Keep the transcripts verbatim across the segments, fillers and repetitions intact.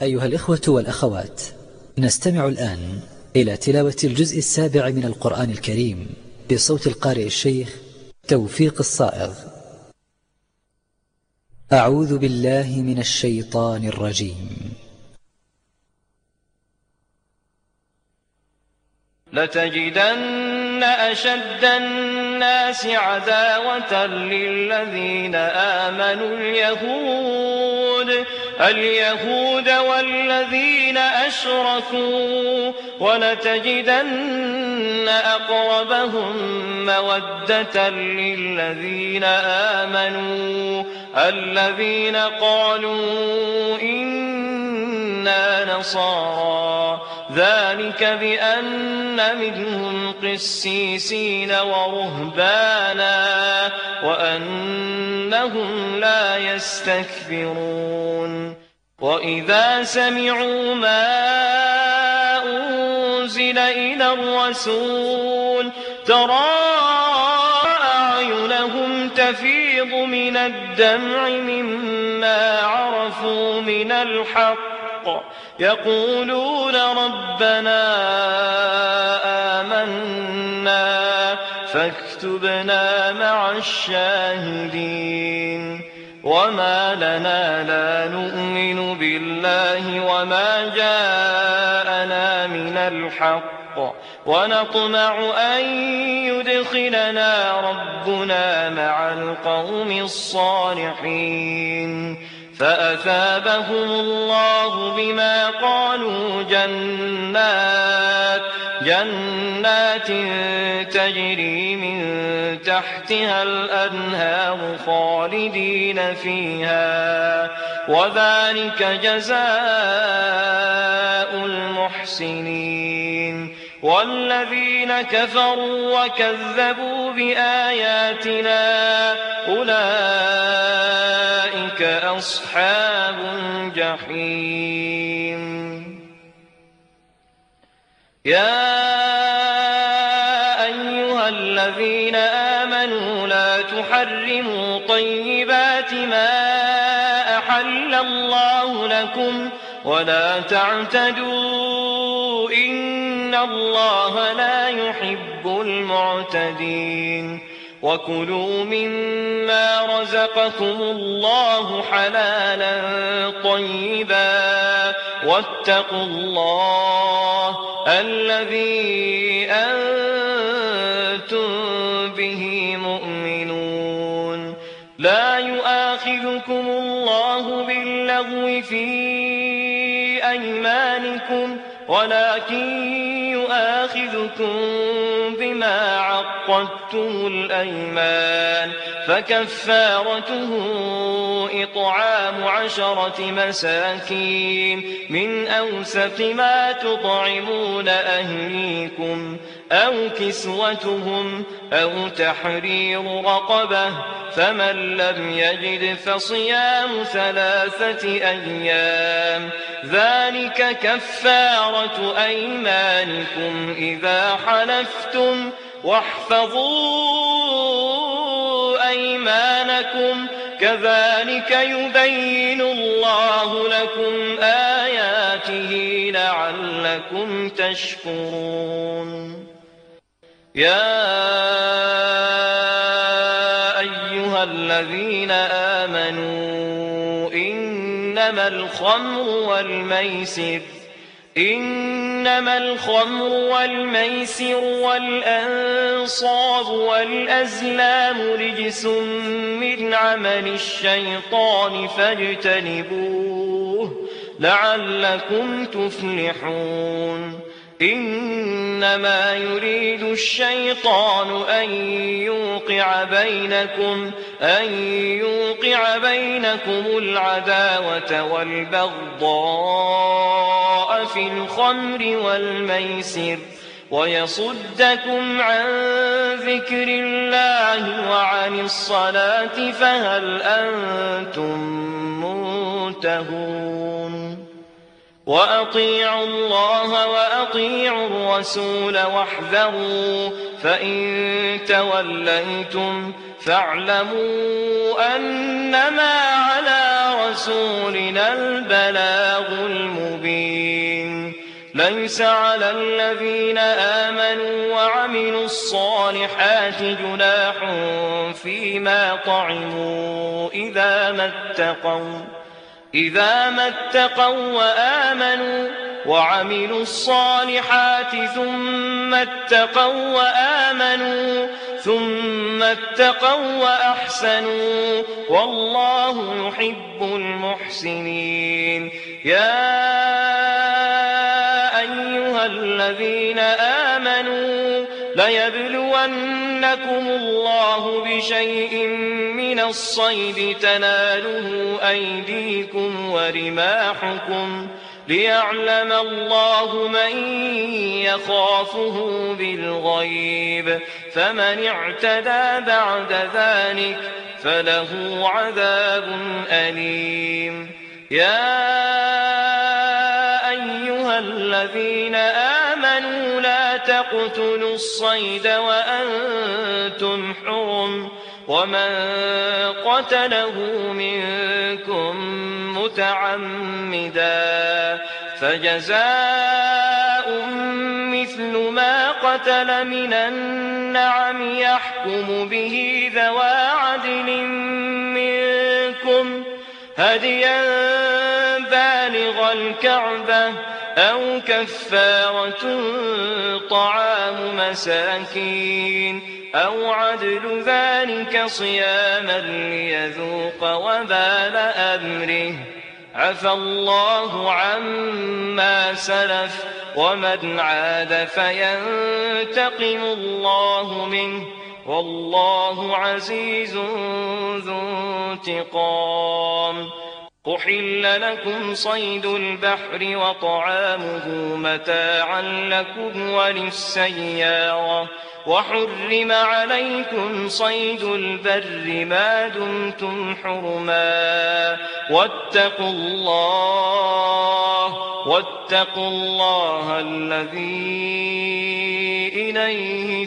أيها الإخوة والأخوات، نستمع الآن إلى تلاوة الجزء السابع من القرآن الكريم بصوت القارئ الشيخ توفيق الصائغ. أعوذ بالله من الشيطان الرجيم. لتجدن أشد الناس عداوة للذين آمنوا اليهود اليهود والذين أشركوا، ولتجدن أقربهم مودة للذين آمنوا الذين قالوا إنا نصارى، ذلك بأن منهم قسيسين ورهبانا وأنهم لا يستكبرون. وإذا سمعوا ما أنزل إلى الرسول ترى أعينهم تفيض من الدمع مما عرفوا من الحق، يقولون ربنا آمنا فاكتبنا مع الشاهدين. وما لنا لا نؤمن بالله وما جاءنا من الحق، ونطمع أن يدخلنا ربنا مع القوم الصالحين. فأثابهم الله بما قالوا جنات جنات تجري من تحتها الأنهار خالدين فيها، وذلك جزاء المحسنين. والذين كفروا وكذبوا بآياتنا أولئك أصحاب الجحيم. يا أيها الذين آمنوا لا تحرموا طيبات ما أحل الله لكم ولا تعتدوا إن الله لا يحب المعتدين. وكلوا مما رزقكم الله حلالا طيبا واتقوا الله الذي أنتم به مؤمنون. لا يؤاخذكم الله باللغو في أيمانكم ولكن يؤاخذكم بما عقدتم الأيمان، فكفارته إطعام عشرة مساكين من أوسط ما تطعمون أهليكم أو كسوتهم أو تحرير رقبة، فمن لم يجد فصيام ثلاثة أيام، ذلك كفارة أيمانكم إذا حلفتم، واحفظوا أيمانكم، كذلك يبين الله لكم آياته لعلكم تشكرون. يا أيها الذين آمنوا إنما الخمر والميسر إنما الخمر والميسر والأنصاب والأزلام رجس من عمل الشيطان فاجتنبوه لعلكم تفلحون. إنما يريد الشيطان أن يوقع بينكم أن يوقع بينكم العداوة والبغضاء في الخمر والميسر ويصدكم عن ذكر الله وعن الصلاة فهل أنتم منتهون. وأطيعوا الله وأطيعوا الرسول واحذروا، فإن توليتم فاعلموا أنما على رسولنا البلاغ المبين. ليس على الذين آمنوا وعملوا الصالحات جناح فيما طعموا إذا ما اتقوا إذا ما اتقوا وآمنوا وعملوا الصالحات ثم اتقوا وآمنوا ثم اتقوا وأحسنوا والله يحب المحسنين. يا أيها الذين آمنوا ليبلونكم الله بشيء من الصيد تناله أيديكم ورماحكم ليعلم الله من يخافه بالغيب فمن اعتدى بعد ذلك فله عذاب أليم. يا أيها الذين آمنوا لا تقتلوا الصيد وأنتم حرم ومن قتله منكم متعمدا فجزاء مثل ما قتل من النعم يحكم به ذوى عدل منكم هديا بالغ الكعبة أو كفارة طعام مساكين أو عدل ذلك صياما ليذوق وبال أمره عفى الله عما سلف ومن عاد فينتقم الله منه والله عزيز ذو انتقام. أحل لكم صيد البحر وطعامه متاعا لكم وللسيارة وحرم عليكم صيد البر ما دمتم حرما واتقوا الله واتقوا الله الذي إليه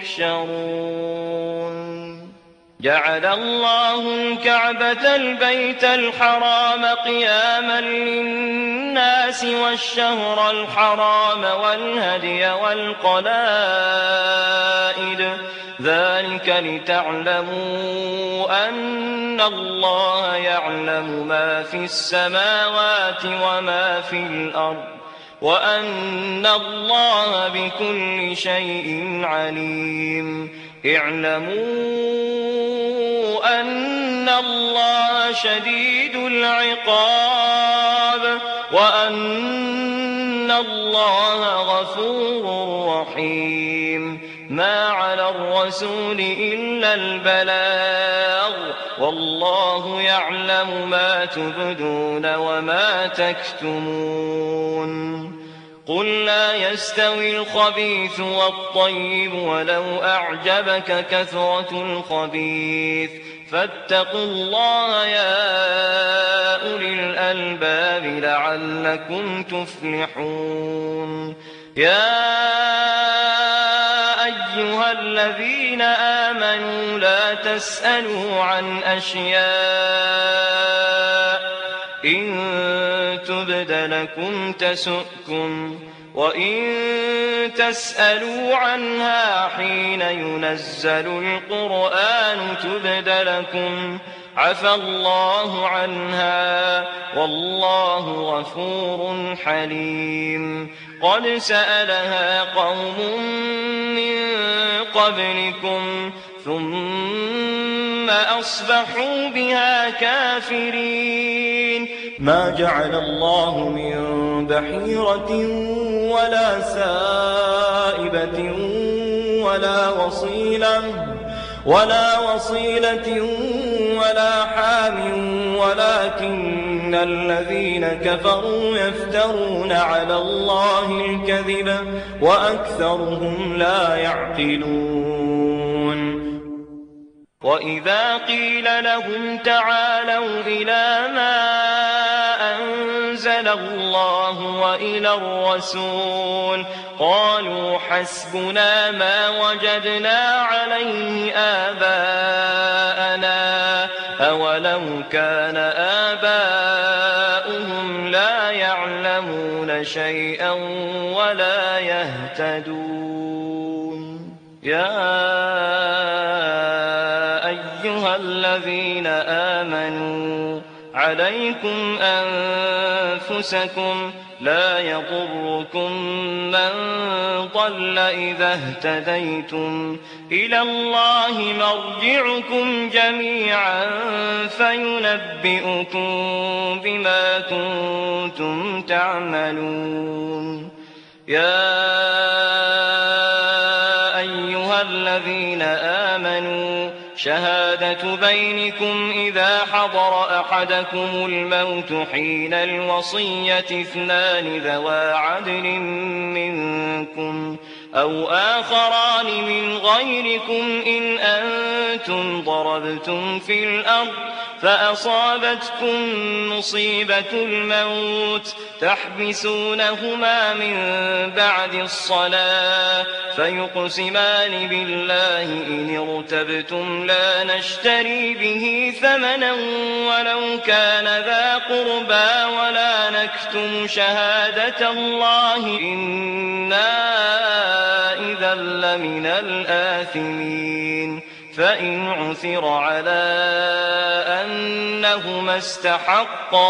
تحشرون. جعل الله الكعبة البيت الحرام قياما للناس والشهر الحرام والهدي والقلائد ذلك لتعلموا أن الله يعلم ما في السماوات وما في الأرض وأن الله بكل شيء عليم. اعلموا أن الله شديد العقاب وأن الله غفور رحيم. ما على الرسول إلا البلاغ والله يعلم ما تبدون وما تكتمون. قل لا يستوي الخبيث والطيب ولو أعجبك كثرة الخبيث فاتقوا الله يا أولي الألباب لعلكم تفلحون. يا أيها الذين آمنوا لا تسألوا عن أشياء إن تبد لكم تسؤكم وإن تسألوا عنها حين ينزل القرآن تبد لكم عفى الله عنها والله غفور حليم. قد سألها قوم من قبلكم ثم أصبحوا بها كافرين. ما جعل الله من بحيرة ولا سائبة ولا وصيلة ولا وصيلة ولا حام ولكن الذين كفروا يفترون على الله الكذب وأكثرهم لا يعقلون. وإذا قيل لهم تعالوا إلى ما أنزل الله وإلى الرسول قالوا حسبنا ما وجدنا عليه آباءنا أولو كان آباؤهم لا يعلمون يعلمون شيئا ولا يهتدون. يا أيها الذين آمنوا عليكم أنفسكم لا يضركم من ضل إذا اهتديتم إلى الله مرجعكم جميعا فينبئكم بما كنتم تعملون. يا أيها الذين آمنوا شهادة بينكم إذا حضر أحدكم الموت حين الوصية اثنان ذوى عدل منكم أو آخران من غيركم إن أنتم ضربتم في الأرض فأصابتكم مصيبة الموت تحبسونهما من بعد الصلاة فيقسمان بالله إن ارتبتم لا نشتري به ثمنا ولو كان ذا قربى ولا نكتم شهادة الله إنا إذا لمن الآثمين. فإن عثر على أنهما استحقا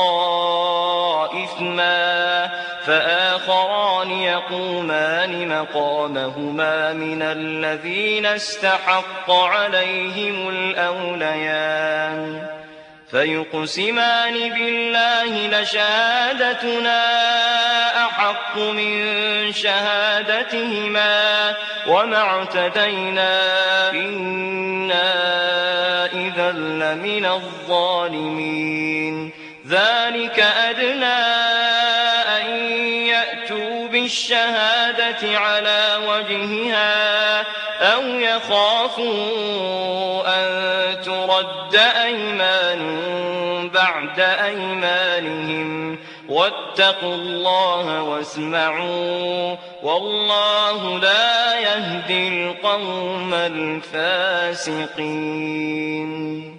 إثما فآخران يقومان مقامهما من الذين استحق عليهم الأوليان فيقسمان بالله لشهادتنا أحق من شهادتهما وما اعتدينا إنا إذا لمن الظالمين. ذلك أدنى أن يأتوا بالشهادة على وجهها أو يخافوا أن ترد أيمان بعد أيمانهم واتقوا الله واسمعوا والله لا يهدي القوم الفاسقين.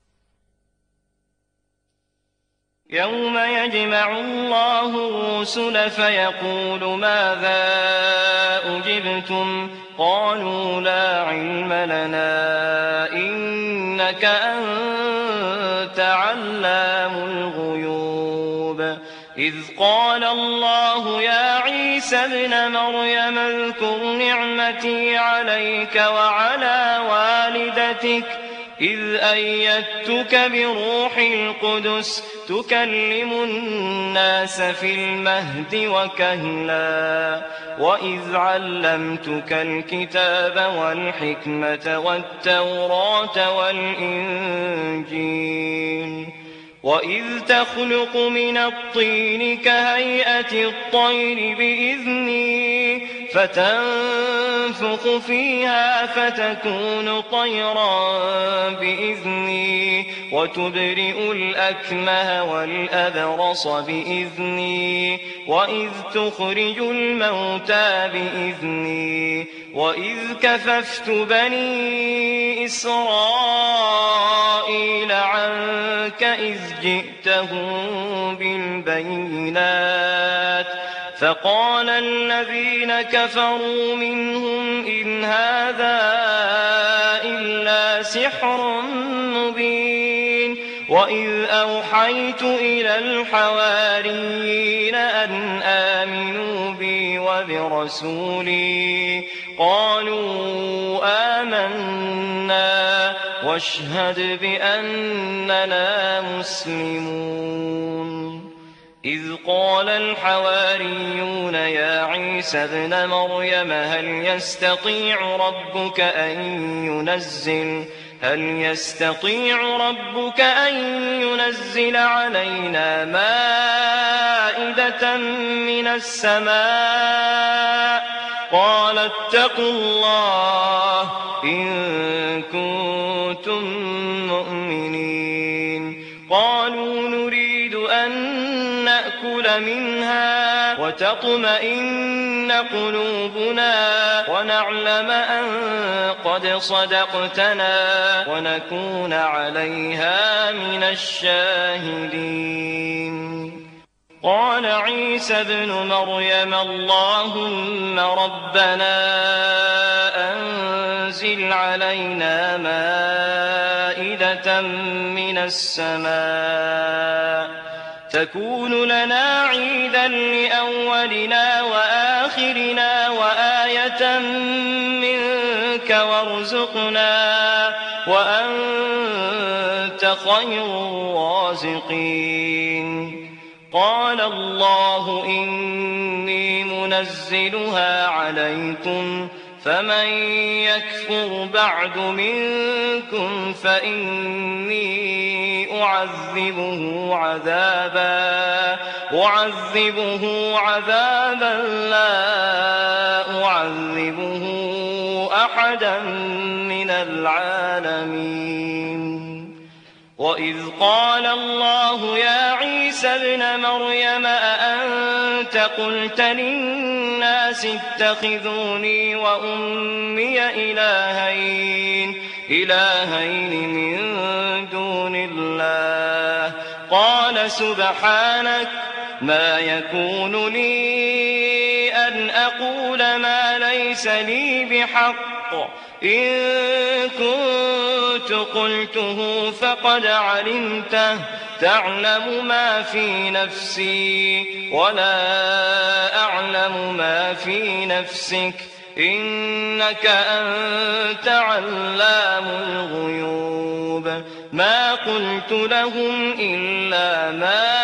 يوم يجمع الله الرسل فيقول ماذا أجبتم قالوا لا علم لنا إنك أنت علام الغيوب. إذ قال الله يا عيسى ابن مريم اذكر نعمتي عليك وعلى والدتك إذ أيدتك بروح القدس تكلم الناس في المهد وكهلا وإذ علمتك الكتاب والحكمة والتوراة والإنجيل وإذ تخلق من الطين كهيئة الطير بإذني فتنفخ فيها فتكون طيرا بإذني وتبرئ الأكمه والأبرص بإذني وإذ تخرج الموتى بإذني وإذ كففت بني إسرائيل عنك إذ جئتهم بالبينات فقال الذين كفروا منهم إن هذا إلا سحر مبين. وإذ أوحيت إلى الحواريين أن آمنوا بي وبرسولي قالوا آمنا واشهد بأننا مسلمون. إذ قال الحواريون يا عيسى ابن مريم هل يستطيع ربك أن ينزل هل يستطيع ربك أن ينزل علينا مائدة من السماء قال اتقوا الله إن كنتم مؤمنين. قالوا نريد أن نأكل منها وتطمئن قلوبنا ونعلم أن قد صدقتنا ونكون عليها من الشاهدين. قال عيسى ابن مريم اللهم ربنا أنزل علينا مائدة من السماء تكون لنا عيدا لأولنا وآخرنا وآية منك وارزقنا وأنت خير الرازقين قال الله إني منزلها عليكم فمن يكفر بعد منكم فإني أعذبه عذابا أعذبه عذابا لا أعذبه أحدا من العالمين وإذ قال الله يا عيسى ابن مريم أأنت قلت للناس اتخذوني وأمي إلهين إلهين من دون الله قال سبحانك ما يكون لي أن أقول ما ليس لي بحق إن كنت قلته فقد علمته تعلم ما في نفسي ولا أعلم ما في نفسك إنك أنت علام الغيوب ما قلت لهم إلا ما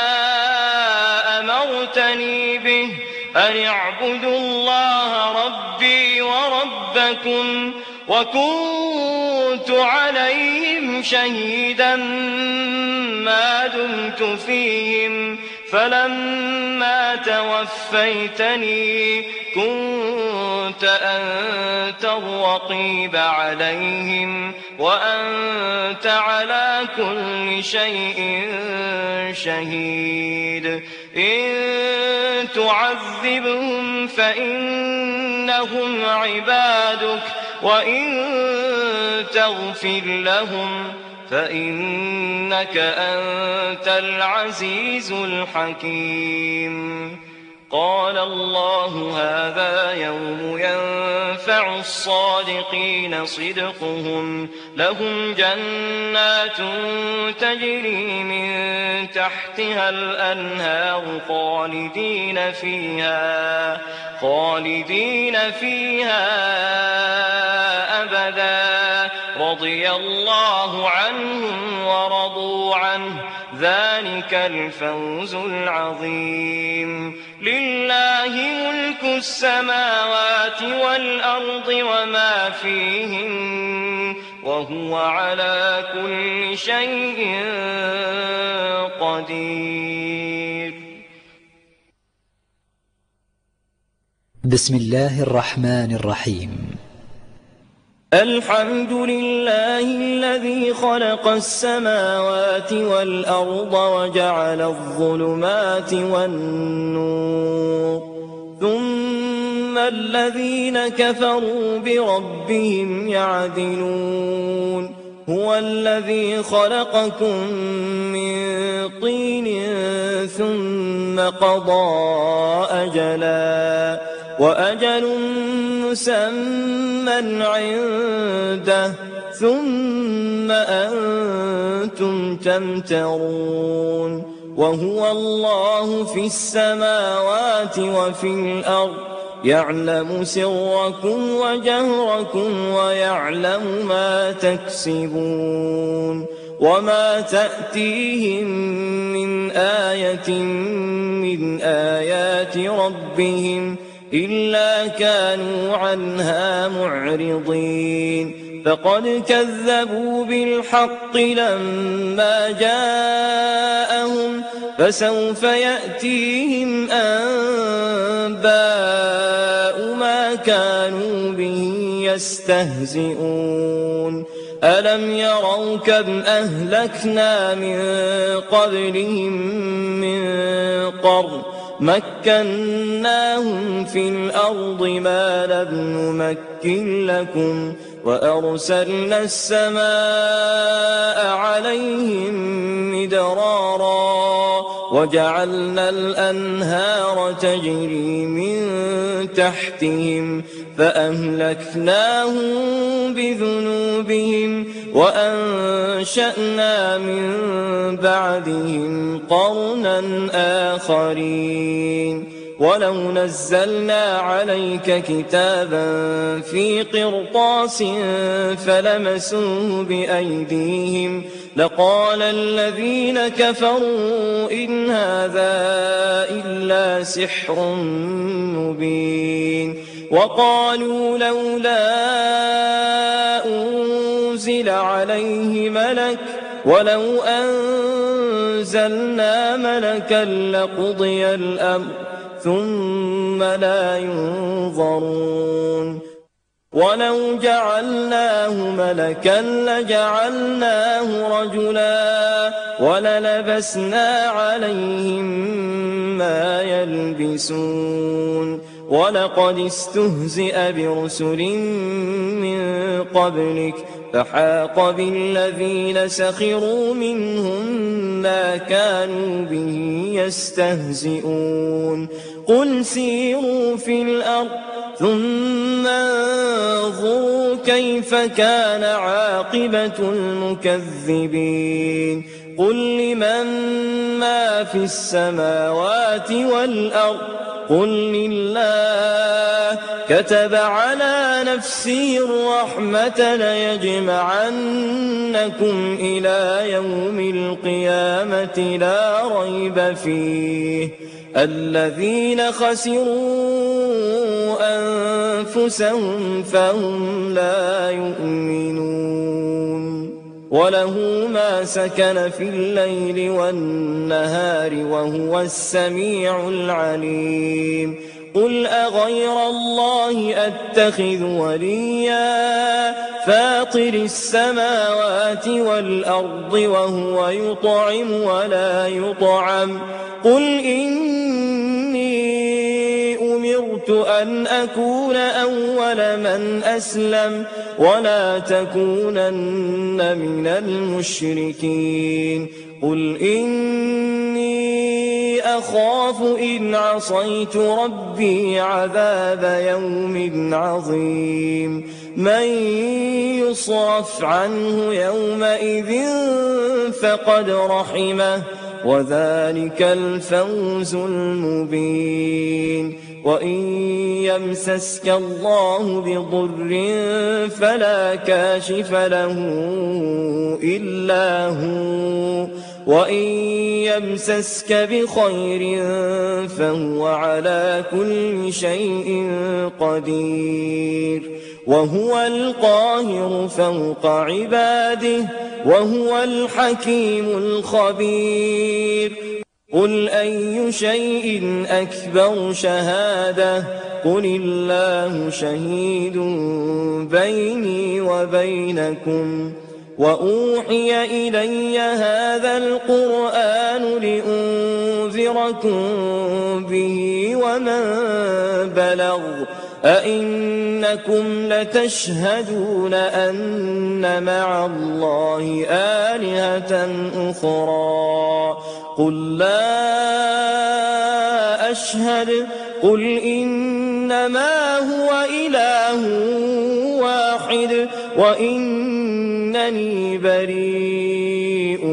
أمرتني به أن اعبدوا الله ربي وربكم وكنت عليهم شهيدا ما دمت فيهم فلما توفيتني كنت أنت الرقيب عليهم وأنت على كل شيء شهيد إن تعذبهم فإنهم عبادك وإن تغفر لهم فإنك أنت العزيز الحكيم قال الله هذا يوم ينفع الصادقين صدقهم لهم جنات تجري من تحتها الأنهار خالدين فيها خالدين فيها أبدا رضي الله عنهم ورضوا عنه ذلك الفوز العظيم لله ملك السماوات والأرض وما فيهن وهو على كل شيء قدير بسم الله الرحمن الرحيم الحمد لله الذي خلق السماوات والأرض وجعل الظلمات والنور ثم الذين كفروا بربهم يعدلون هو الذي خلقكم من طين ثم قضى أجلا وأجل مسمى عنده ثم أنتم تمترون وهو الله في السماوات وفي الأرض يعلم سركم وجهركم ويعلم ما تكسبون وما تأتيهم من آية من آيات ربهم إلا كانوا عنها معرضين فقد كذبوا بالحق لما جاءهم فسوف يأتيهم أنباء ما كانوا به يستهزئون ألم يروا كم أهلكنا من قبلهم من قرن مكناهم في الأرض ما لم نمكن لكم وأرسلنا السماء عليهم مدرارا وجعلنا الأنهار تجري من تحتهم فأهلكناهم بذنوبهم وأنشأنا من بعدهم قرنا آخرين ولو نزلنا عليك كتابا في قرطاس فلمسوه بأيديهم لقال الذين كفروا إن هذا إلا سحر مبين وقالوا لولا أنزل عليه ملك ولو أنزلنا ملكا لقضي الأمر ثم لا ينظرون ولو جعلناه ملكا لجعلناه رجلا وللبسنا عليهم ما يلبسون ولقد استهزئ برسل من قبلك فحاق بالذين سخروا منهم ما كانوا به يستهزئون قل سيروا في الأرض ثم انظروا كيف كان عاقبة المكذبين قل لمن ما في السماوات والأرض قل لله كتب على نفسه الرحمة ليجمعنكم إلى يوم القيامة لا ريب فيه الذين خسروا أنفسهم فهم لا يؤمنون وله ما سكن في الليل والنهار وهو السميع العليم قل أغير الله أتخذ وليا فاطر السماوات والأرض وهو يطعم ولا يطعم قل إني أمرت أن أكون أول من أسلم ولا تكونن من المشركين قل إني أخاف إن عصيت ربي عذاب يوم عظيم من يصرف عنه يومئذ فقد رحمه وذلك الفوز المبين وإن يمسسك الله بضر فلا كاشف له إلا هو وإن يمسسك بخير فهو على كل شيء قدير وهو القاهر فوق عباده وهو الحكيم الخبير قل أي شيء أكبر شهادة قل الله شهيد بيني وبينكم وأوحي إلي هذا القرآن لأنذركم به ومن بلغ أئنكم لتشهدون أن مع الله آلهة أخرى قل لا أشهد قل إنما هو إله واحد وإنني بريء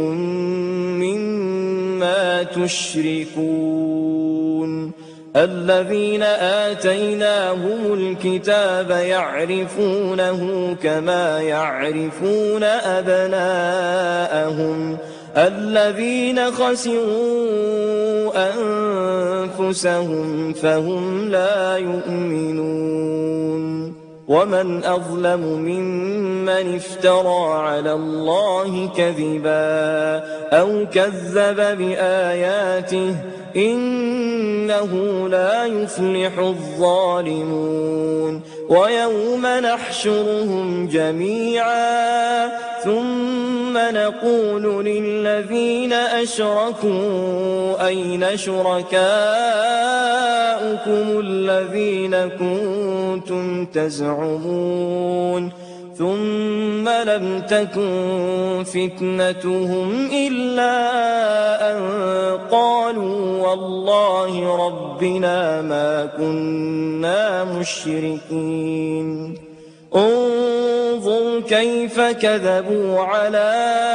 مما تشركون الذين آتيناهم الكتاب يعرفونه كما يعرفون أبناءهم الذين خسروا أنفسهم فهم لا يؤمنون ومن أظلم ممن افترى على الله كذبا أو كذب بآياته إنه لا يفلح الظالمون ويوم نحشرهم جميعا ثم نقول للذين أشركوا أين شركاؤكم الذين كنتم تزعمون ثم لم تكن فتنتهم إلا أن قالوا والله ربنا ما كنا مشركين انظر كيف كذبوا على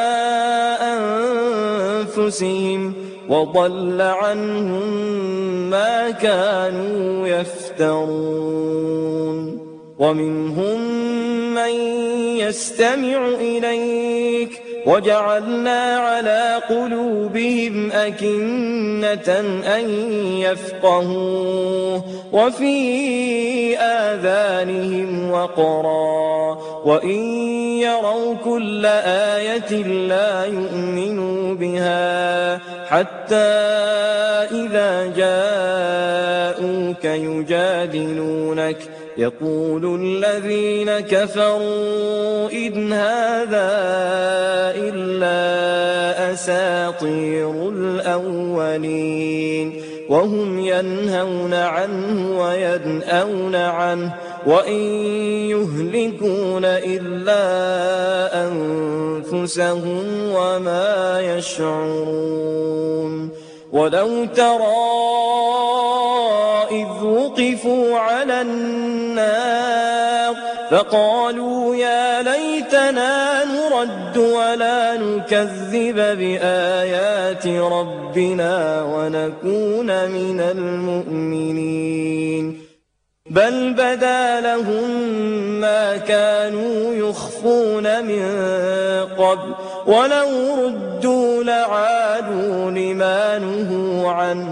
أنفسهم وضل عنهم ما كانوا يفترون ومنهم من يستمع إليك وجعلنا على قلوبهم أكنة أن يفقهوه وفي آذانهم وقرا وإن يروا كل آية لا يؤمنوا بها حتى إذا جاءوك يجادلونك يقول الذين كفروا إن هذا إلا أساطير الأولين وهم ينهون عنه وينأون عنه وإن يهلكون إلا أنفسهم وما يشعرون ولو ترى إذ وقفوا على النار فقالوا يا ليتنا نرد ولا نكذب بآيات ربنا ونكون من المؤمنين بل بدا لهم ما كانوا يخفون من قبل ولو ردوا لعادوا لما نهوا عنه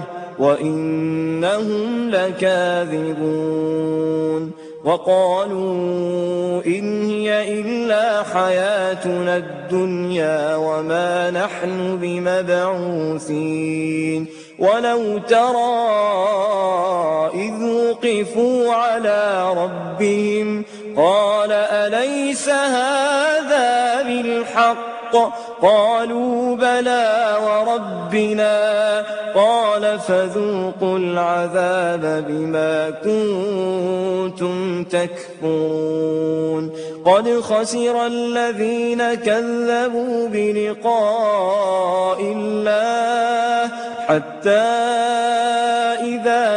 وإنهم لكاذبون وقالوا إن هي إلا حياتنا الدنيا وما نحن بمبعوثين ولو ترى إذ وقفوا على ربهم قال أليس هذا بالحق قالوا بلى وربنا قال فذوقوا العذاب بما كنتم تكفرون قد خسر الذين كذبوا بلقاء الله حتى إذا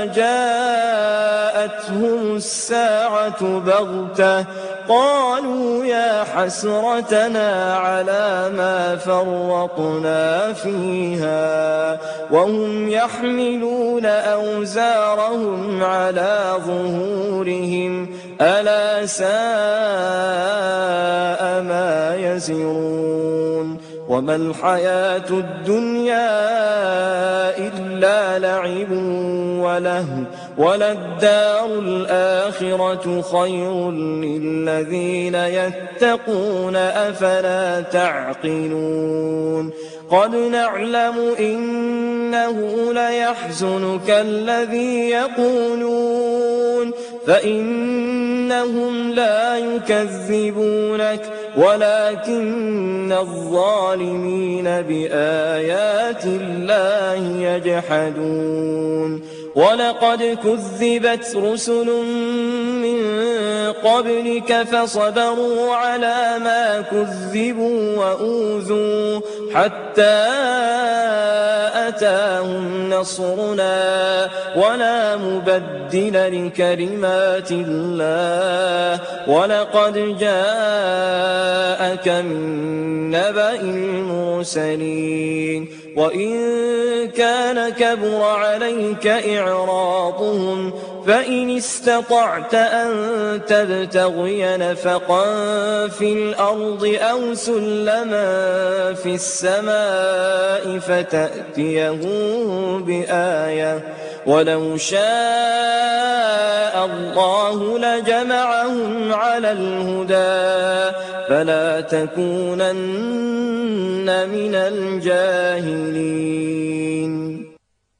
جاءتهم الساعة بغتة قالوا يا حسرتنا على ما فرطنا فيها وهم يحملون أوزارهم على ظهورهم ألا ساء ما يزرون وما الحياة الدنيا إلا لعب ولهو وللدار الآخرة خير للذين يتقون أفلا تعقلون قد نعلم إنه ليحزنك الذي يقولون فإنهم لا يكذبونك ولكن الظالمين بآيات الله يجحدون ولقد كذبت رسل من قبلك فصبروا على ما كذبوا وأوذوا حتى أتاهم نصرنا ولا مبدل لكلمات الله ولقد جاءك من نبأ المرسلين وإن كان كبر عليك إعراضهم فإن استطعت أن تبتغي نفقا في الأرض أو سلما في السماء فتأتيهم بآية ولو شاء الله لجمعهم على الهدى فلا تكونن من الجاهلين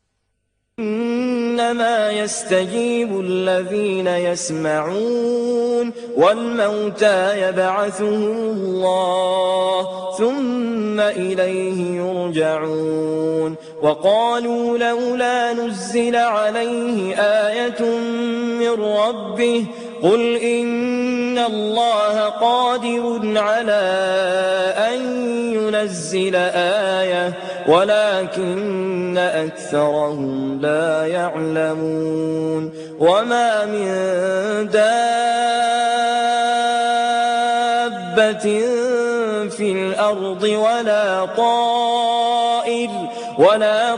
إنما يستجيب الذين يسمعون والموتى يبعثهم الله ثم إليه يرجعون وقالوا لولا نزل عليه آية من ربه قل إن إن الله قادر على أن ينزل آية ولكن أكثرهم لا يعلمون وما من دابة في الأرض ولا طائر ولا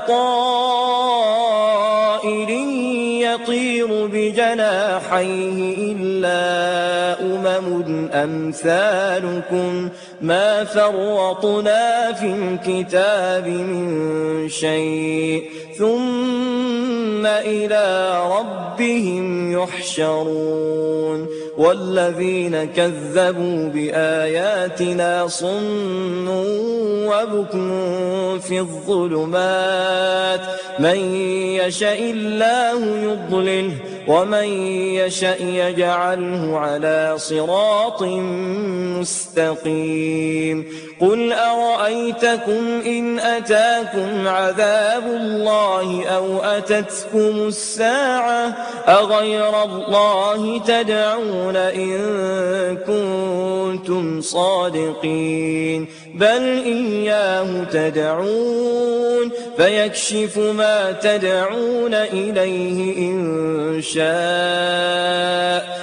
طائر يطير بجناحيه إلا أمم أمثالكم ما فرطنا في الكتاب من شيء ثم إلى ربهم يحشرون والذين كذبوا بآياتنا صم وبكم في الظلمات من يشاء الله يضلله ومن يشاء يجعله على صراط مستقيم قل أرأيتكم إن أتاكم عذاب الله أو أتتكم الساعة أغير الله تدعون إن كنتم صادقين بل إياه تدعون فيكشف ما تدعون إليه إن شاء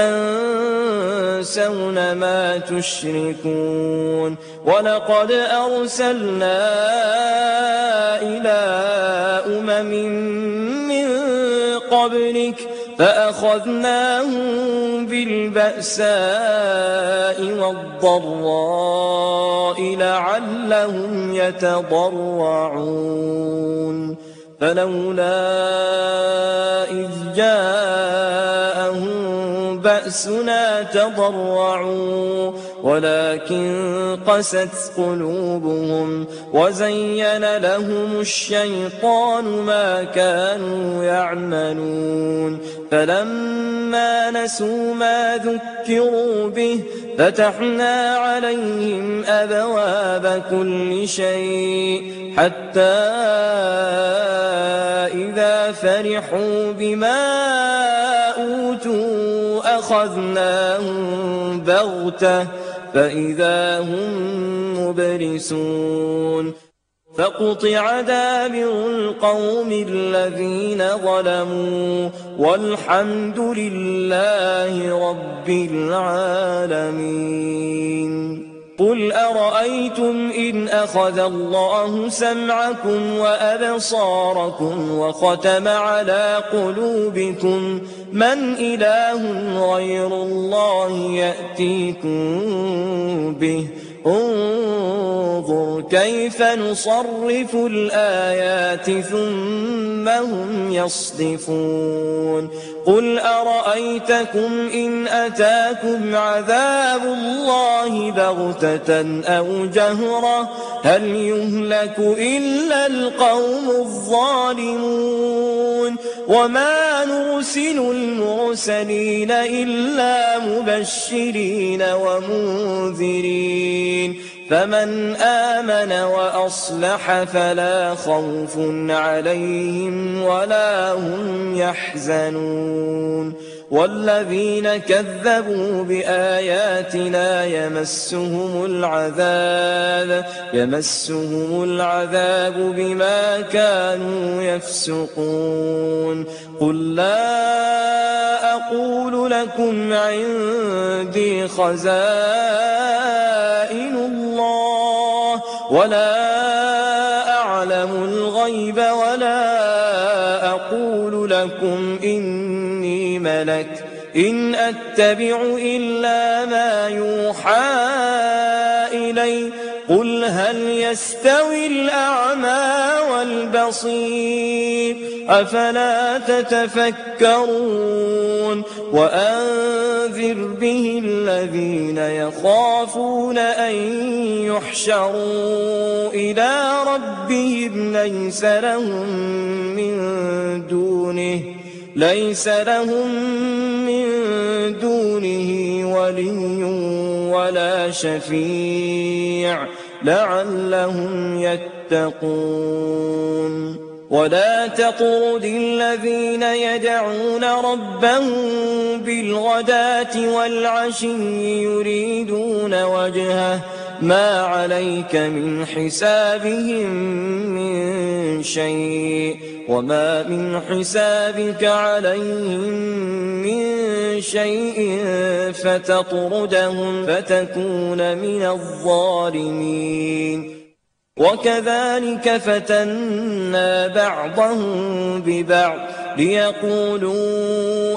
وتنسون ما تشركون ولقد أرسلنا إلى أمم من قبلك فأخذناهم بالبأساء والضراء لعلهم يتضرعون فلولا إذ جاءهم بأسنا تضرعوا ولكن قست قلوبهم وزين لهم الشيطان ما كانوا يعملون فلما نسوا ما ذكروا به فتحنا عليهم أبواب كل شيء حتى إذا فرحوا بما أوتوا أخذناهم بغتة فإذا هم مبلسون فقطع دابر القوم الذين ظلموا والحمد لله رب العالمين قل أرأيتم إن أخذ الله سمعكم وأبصاركم وختم على قلوبكم من إله غير الله يأتيكم به انظر كيف نصرف الآيات ثم هم يصدفون قل أرأيتكم إن أتاكم عذاب الله بغتة أو جهرة هل يهلك إلا القوم الظالمون وما نرسل المرسلين إلا مبشرين ومنذرين فمن آمن وأصلح فلا خوف عليهم ولا هم يحزنون والذين كذبوا بآياتنا يمسهم العذاب يمسهم العذاب بما كانوا يفسقون قل لا أقول لكم عندي خزائن الله ولا أعلم الغيب ولا أقول لكم إني ملك إن أتبع إلا ما يوحى إلي قل هل يستوي الأعمى والبصير أفلا تتفكرون وأنذر به الذين يخافون أن يحشروا إلى ربهم ليس لهم من دونه ليس لهم من دونه ولي ولا شفيع لعلهم يتقون ولا تطرد الذين يدعون ربهم بالغداة والعشي يريدون وجهه ما عليك من حسابهم من شيء وما من حسابك عليهم من شيء فتطردهم فتكون من الظالمين. وكذلك فتنا بعضهم ببعض ليقولوا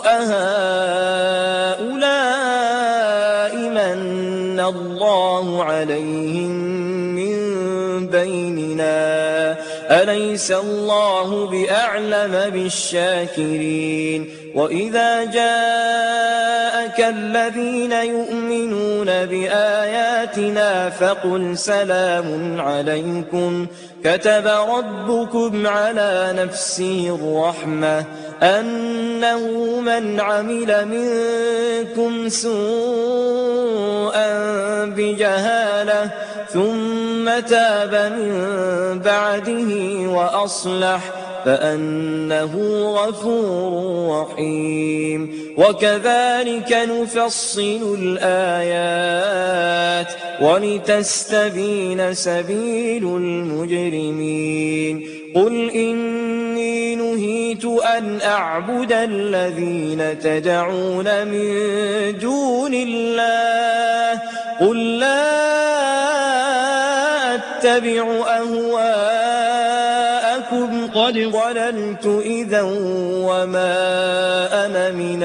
أهؤلاء من الله عليهم من بيننا أليس الله بأعلم بالشاكرين. وإذا جاءك الذين يؤمنون بآياتنا فقل سلام عليكم كتب ربكم على نفسه الرحمة أنه من عمل منكم سوءا بجهالة ثم تاب من بعده وأصلح فأنه غفور رحيم. وكذلك نفصل الآيات ولتستبين سبيل المجرمين. قل إني نهيت أن أعبد الذين تدعون من دون الله قل لا أتبع أهواءكم قد ضللت إذا وما أنا من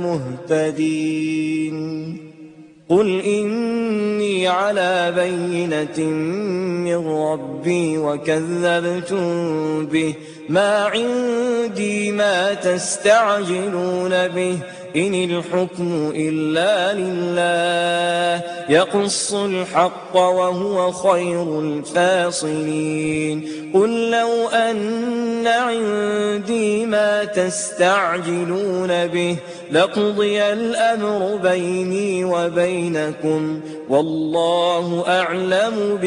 المهتدين. قل إني على بينة من ربي وكذبتم به ما عندي ما تستعجلون به إن الحكم إلا لله يقص الحق وهو خير الفاصلين. قل لو أن عندي ما تستعجلون به لقضي الأمر بيني وبينكم والله أعلم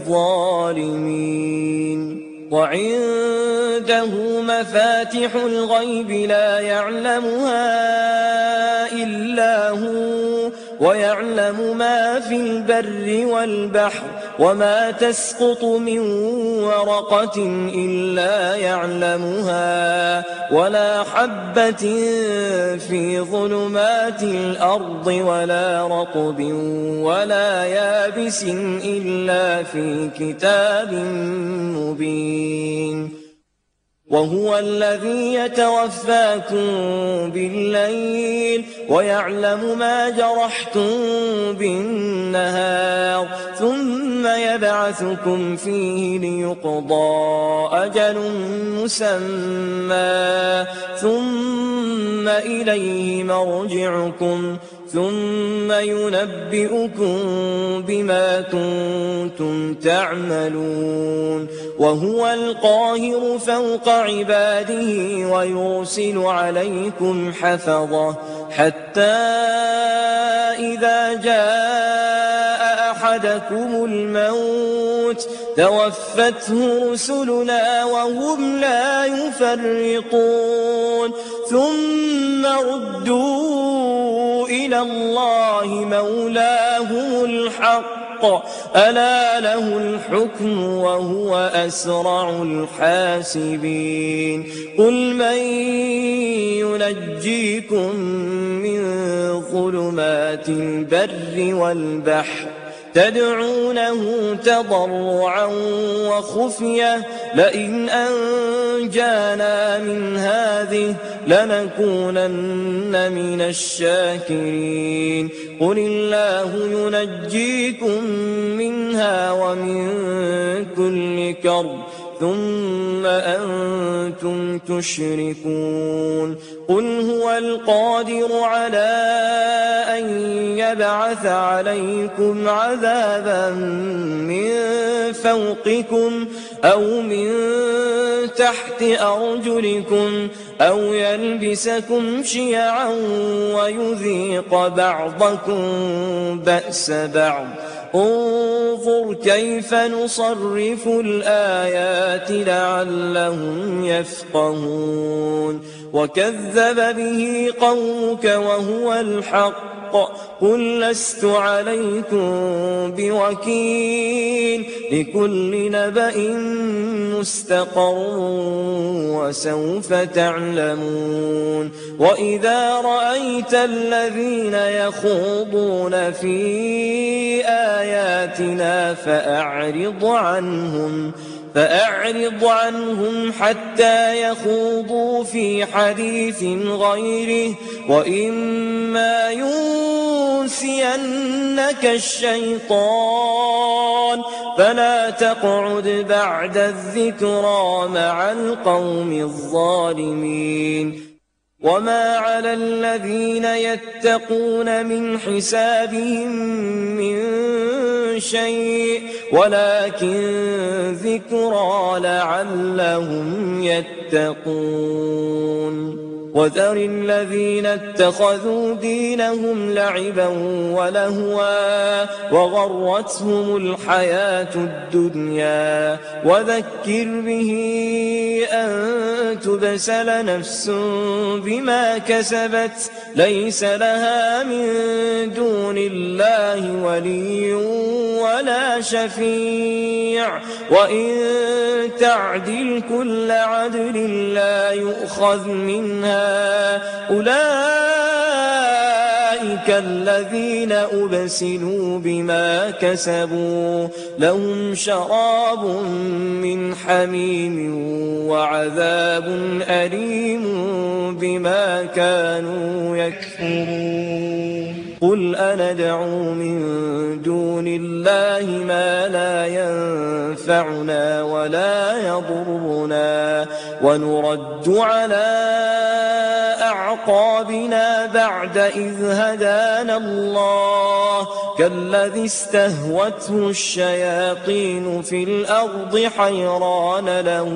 بالظالمين. وعنده مفاتح الغيب لا يعلمها إلا هو ويعلم ما في البر والبحر وما تسقط من ورقة إلا يعلمها ولا حبة في ظلمات الأرض ولا رطب ولا يابس إلا في كتاب مبين. وهو الذي يتوفاكم بالليل ويعلم ما جرحتم بالنهار ثم يبعثكم فيه ليقضى أجل مسمى ثم إليه مرجعكم ثم ينبئكم بما كنتم تعملون. وهو القاهر فوق عباده ويرسل عليكم حفظه حتى إذا جاء أحدكم الموت توفته رسلنا وهم لا يفرطون ثم ردوا إلى الله مولاهم الحق ألا له الحكم وهو أسرع الحاسبين. قل من ينجيكم من ظلمات البر والبحر تدعونه تضرعا وخفية لئن أنجانا من هذه لنكونن من الشاكرين. قل الله ينجيكم منها ومن كل كرب ثم أنتم تشركون. قل هو القادر على أن يبعث عليكم عذابا من فوقكم أو من تحت أرجلكم أو يلبسكم شيعا ويذيق بعضكم بأس بعض انظر كيف نصرف الآيات لعلهم يفقهون وكذب به قومك وهو الحق قل لست عليكم بوكيل لكل نبأ مستقر وسوف تعلمون وإذا رأيت الذين يخوضون في آياتنا فأعرض عنهم فأعرض عنهم حتى يخوضوا في حديث غيره وإما ينسينك الشيطان فلا تقعد بعد الذكرى مع القوم الظالمين وما على الذين يتقون من حسابهم من شيء ولكن ذكرى لعلهم يتقون وذر الذين اتخذوا دينهم لعبا ولهوا وغرتهم الحياة الدنيا وذكر به أن تبسل نفس بما كسبت ليس لها من دون الله ولي ولا شفيع وإن تعدل كل عدل لا يؤخذ منها أولئك الذين أبسلوا بما كسبوا لهم شراب من حميم وعذاب أليم بما كانوا يكفرون قل أندعو من دون الله ما لا ينفعنا ولا يضرنا ونرد على أعقابنا بعد إذ هدانا الله كالذي استهوته الشياطين في الأرض حيران له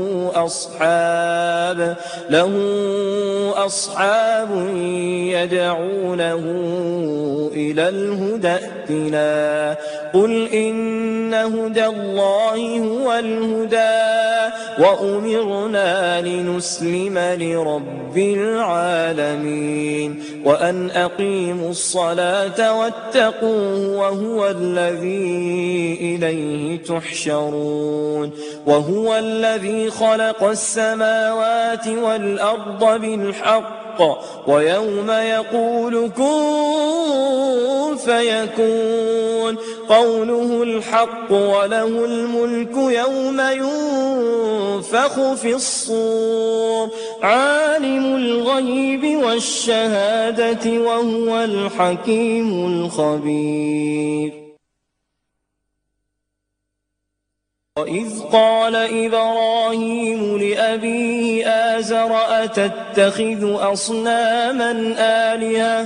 أصحاب له أصحاب يدعونه إلى الهدى ائتنا قل إن هدى الله هو الهدى وأمرنا لنسلم لرب العالمين وأن أقيموا الصلاة واتقوه وهو الذي إليه تحشرون وهو الذي خلق السماوات والأرض بالحق ويوم يقول كن فيكون قوله الحق وله الملك يوم ينفخ في الصور عالم الغيب والشهادة وهو الحكيم الخبير وإذ قال إبراهيم لأبيه آزر أتتخذ أصناما آلهة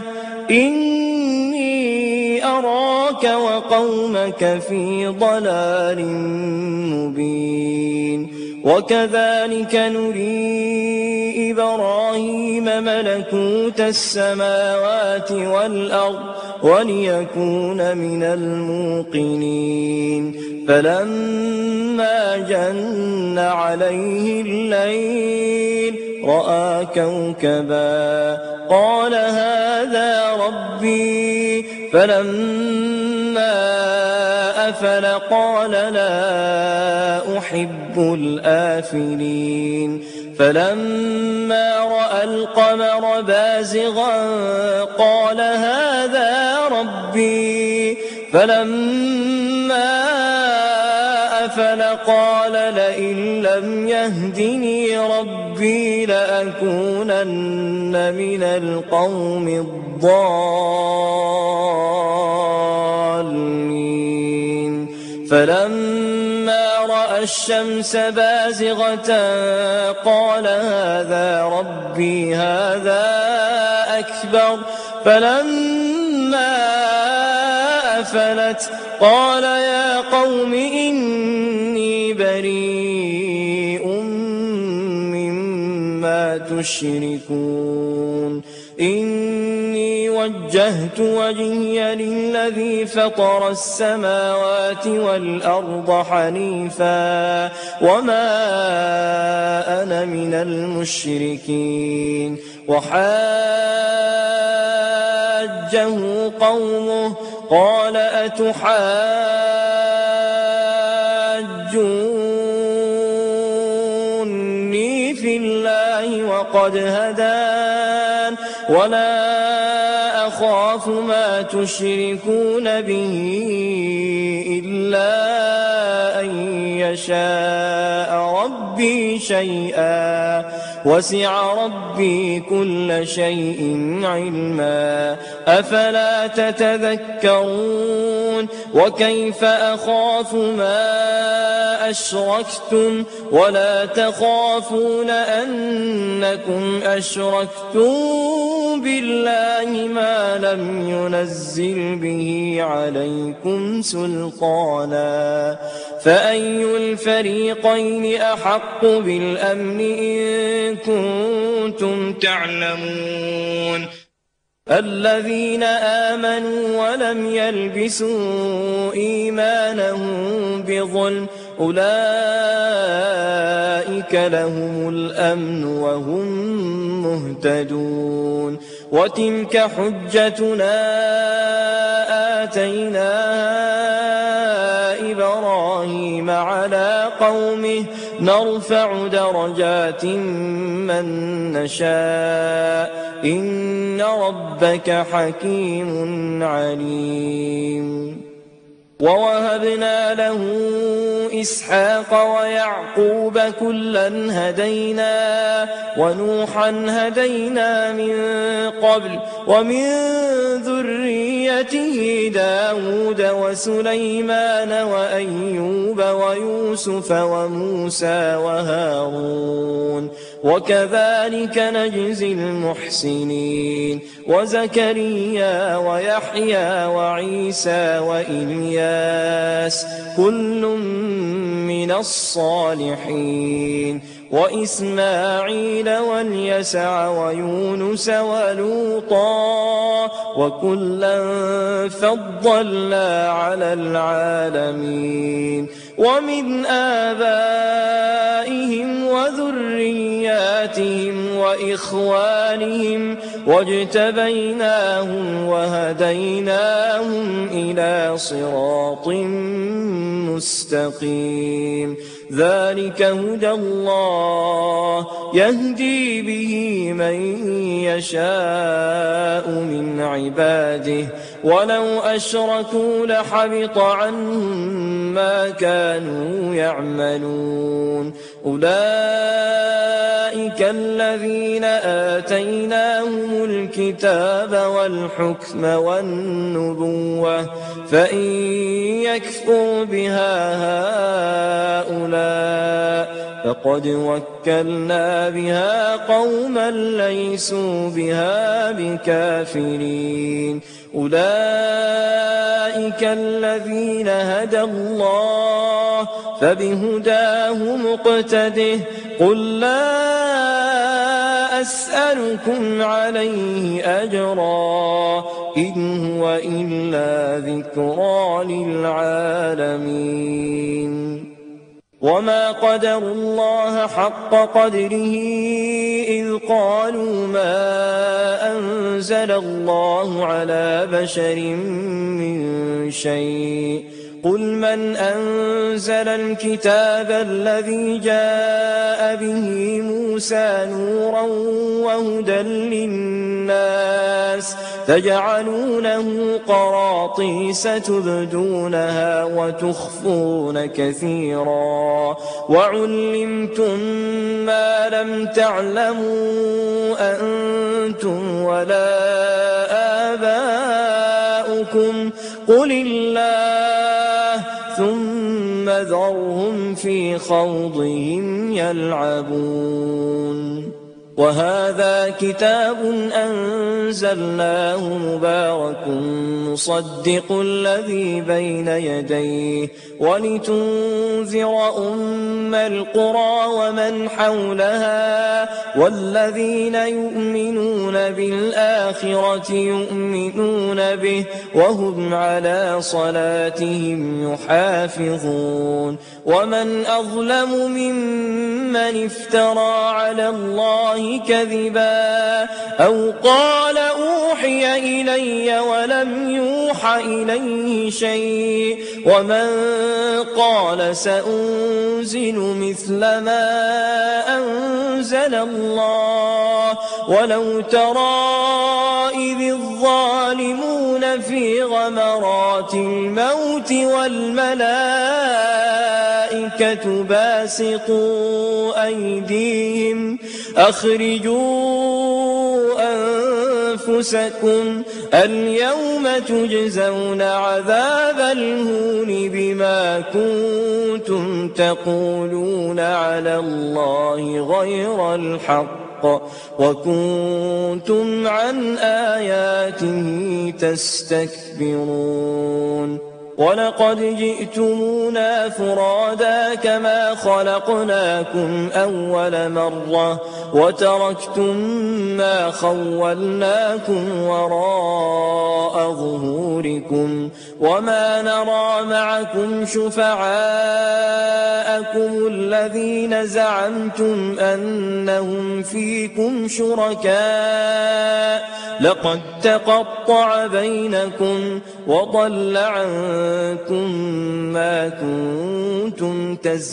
إني أراك وقومك في ضلال مبين وكذلك نري إبراهيم ملكوت السماوات والأرض وليكون من الموقنين فلما جن عليه الليل رأى كوكبا قال هذا ربي فلما أفل قال لا أحب الآفلين فلما رأى القمر بازغا قال هذا ربي فلما أفل قال لئن لم يهدني ربي لأكونن من القوم الضالين فلما رأى الشمس بازغة قال هذا ربي هذا أكبر فلما أفلت قال يا قوم إني بريء مما تشركون إني وجهت وجهي للذي فطر السماوات والأرض حنيفا وما أنا من المشركين وحاجه قومه قال أتحاجوني في الله وقد هدان ولا أخاف ما تشركون به إلا أن يشاء ربي شيئا وسع ربي كل شيء علما أفلا تتذكرون وكيف أخاف ما أشركتم ولا تخافون أنكم أشركتم بالله ما لم ينزل به عليكم سلطانا فأي الفريقين أحق بالأمن إن كنتم تعلمون الذين آمنوا ولم يلبسوا إيمانهم بظلم أولئك لهم الأمن وهم مهتدون وتلك حجتنا آتيناها إبراهيم على قومه نرفع درجات من نشاء إن ربك حكيم عليم ووهبنا له إسحاق ويعقوب كلا هدينا ونوحا هدينا من قبل ومن ذريته داود وسليمان وأيوب ويوسف وموسى وهارون وكذلك نجزي المحسنين وزكريا ويحيى وعيسى وإلياس كل من الصالحين وإسماعيل واليسع ويونس ولوطا وكلا فضلنا على العالمين ومن آبائهم وذرياتهم وإخوانهم واجتبيناهم وهديناهم إلى صراط مستقيم ذلك هدى الله يهدي به من يشاء من عباده ولو أشركوا لحبط عنهم ما كانوا يعملون أولئك الذين آتيناهم الكتاب والحكم والنبوة فإن يكفر بها هؤلاء فقد وكلنا بها قوما ليسوا بها بكافرين أولئك الذين هدى الله فبهداه مقتده قل لا أسألكم عليه أجرا إن هو إلا ذكرى للعالمين وما قدروا الله حق قدره إذ قالوا ما أنزل الله على بشر من شيء قل من أنزل الكتاب الذي جاء به موسى نورا وهدى للناس تجعلونه قراطيس تبدونها وتخفون كثيرا وعلمتم ما لم تعلموا أنتم ولا آباؤكم قل الله ثم ذرهم في خوضهم يلعبون وهذا كتاب أنزلناه مبارك مصدق الذي بين يديه ولتنذر أم القرى ومن حولها والذين يؤمنون بالآخرة يؤمنون به وهم على صلاتهم يحافظون ومن أظلم ممن افترى على الله كذبا أو قال أوحي إلي ولم يوح إليه شيء ومن قال سأنزل مثل ما أنزل الله ولو ترى إذ الظالمون في غمرات الموت والملائكة باسطوا أيديهم أخرجوا أنفسكم اليوم تجزون عذاب الهون بما كنتم تقولون على الله غير الحق وكنتم عن آياته تستكبرون ولقد جئتمونا فرادا كما خلقناكم أول مرة وتركتم ما خولناكم وراء ظهوركم وما نرى معكم شفعاءكم الذين زعمتم أنهم فيكم شركاء لقد تقطع بينكم وضل عنكم ما كنتم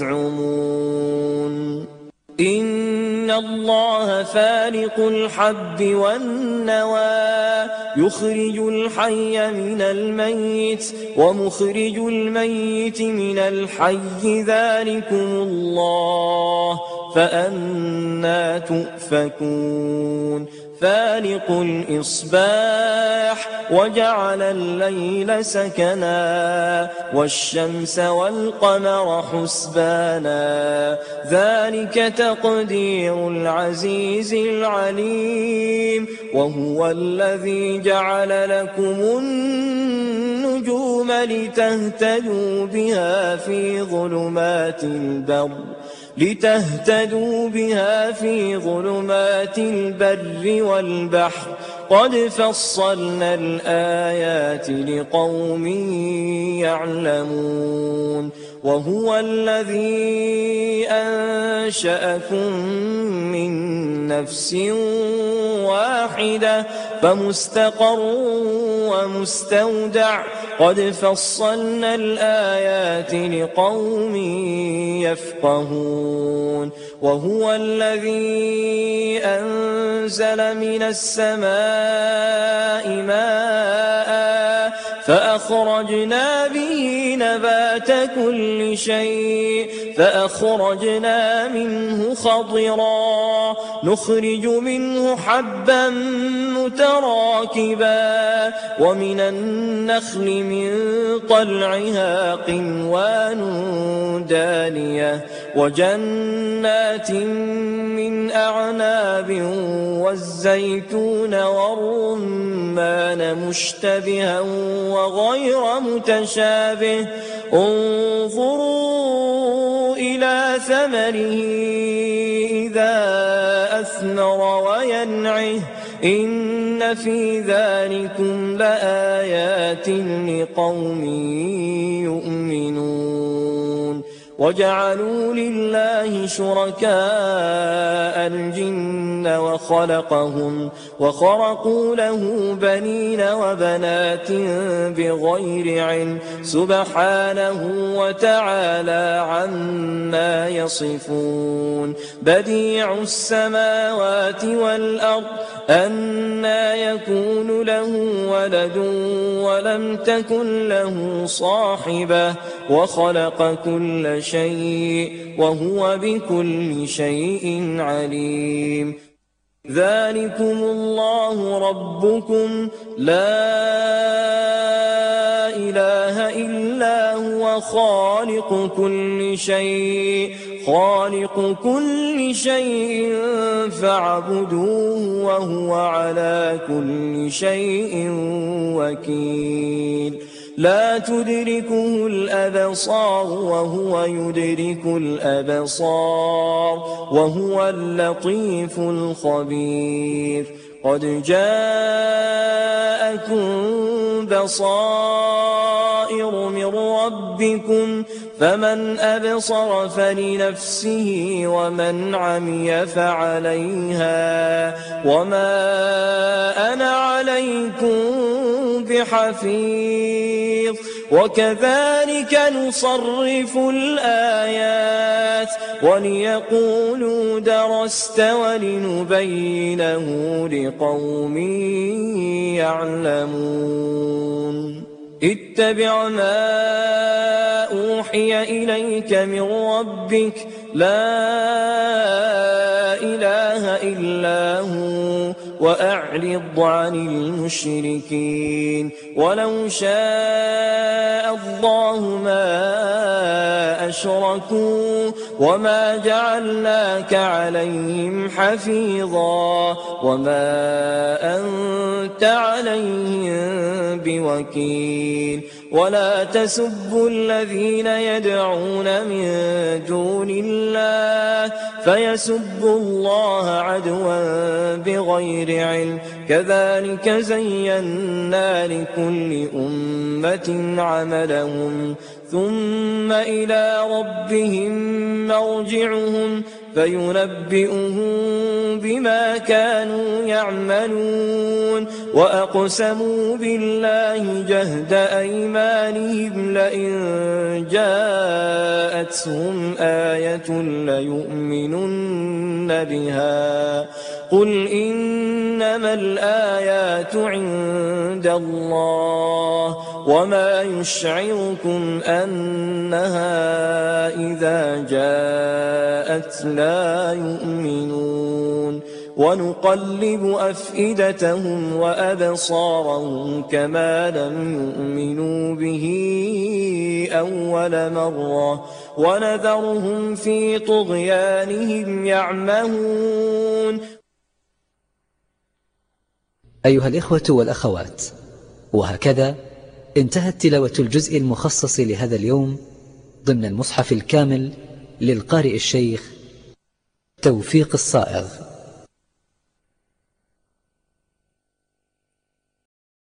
تزعمون إن الله فالق الحب والنوى يخرج الحي من الميت ومخرج الميت من الحي ذلكم الله فأنى تؤفكون فالق الإصباح وجعل الليل سكنا والشمس والقمر حسبانا ذلك تقدير العزيز العليم وهو الذي جعل لكم النجوم لتهتدوا بها في ظلمات البر لتهتدوا بها في ظلمات البر والبحر قد فصلنا الآيات لقوم يعلمون وهو الذي أنشأكم من نفس واحدة فمستقر ومستودع قد فصلنا الآيات لقوم يفقهون وهو الذي أنزل من السماء ماء فأخرجنا به نبات كل شيء فأخرجنا منه خضرا نخرج منه حبا متراكبا ومن النخل من طلعها قنوان دانية وجنات من أعناب والزيتون والرمان مشتبها وغير متشابه انظروا إلى ثمره إذا أثمر وينعه إن في ذلكم لآيات لقوم يؤمنون وجعلوا لله شركاء الجن وخلقهم وخرقوا له بنين وبنات بغير علم سبحانه وتعالى عما يصفون بديع السماوات والأرض أنى يكون له ولد ولم تكن له صاحبة وخلق كل شيء وهو بكل شيء عليم ذلكم الله ربكم لا إله إلا هو خالق كل شيء خالق كل شيء فاعبدوه وهو على كل شيء وكيل لا تدركه الأبصار وهو يدرك الأبصار وهو اللطيف الخبير قد جاءكم بصائر من ربكم فمن أبصر فلنفسه ومن عمي فعليها وما أنا عليكم بحفيظ وكذلك نصرف الآيات وليقولوا درست ولنبينه لقوم يعلمون اتبع ما أوحي إليك من ربك لا إله إلا هو وأعرض عن المشركين ولو شاء الله ما أشركوا وما جعلناك عليهم حفيظا وما أنت عليهم بوكيل ولا تسبوا الذين يدعون من دون الله فيسبوا الله عدوا بغير علم كذلك زينا لكل أمة عملهم ثم إلى ربهم مرجعهم فينبئهم بما كانوا يعملون وأقسموا بالله جهد أيمانهم لئن جاءتهم آية ليؤمنن بها قل إنما الآيات عند الله وما يشعركم أنها إذا جاءت لا يؤمنون ونقلب أفئدتهم وأبصارهم كما لم يؤمنوا به أول مرة ونذرهم في طغيانهم يعمهون. أيها الإخوة والأخوات، وهكذا انتهت تلاوة الجزء المخصص لهذا اليوم ضمن المصحف الكامل للقارئ الشيخ توفيق الصائغ.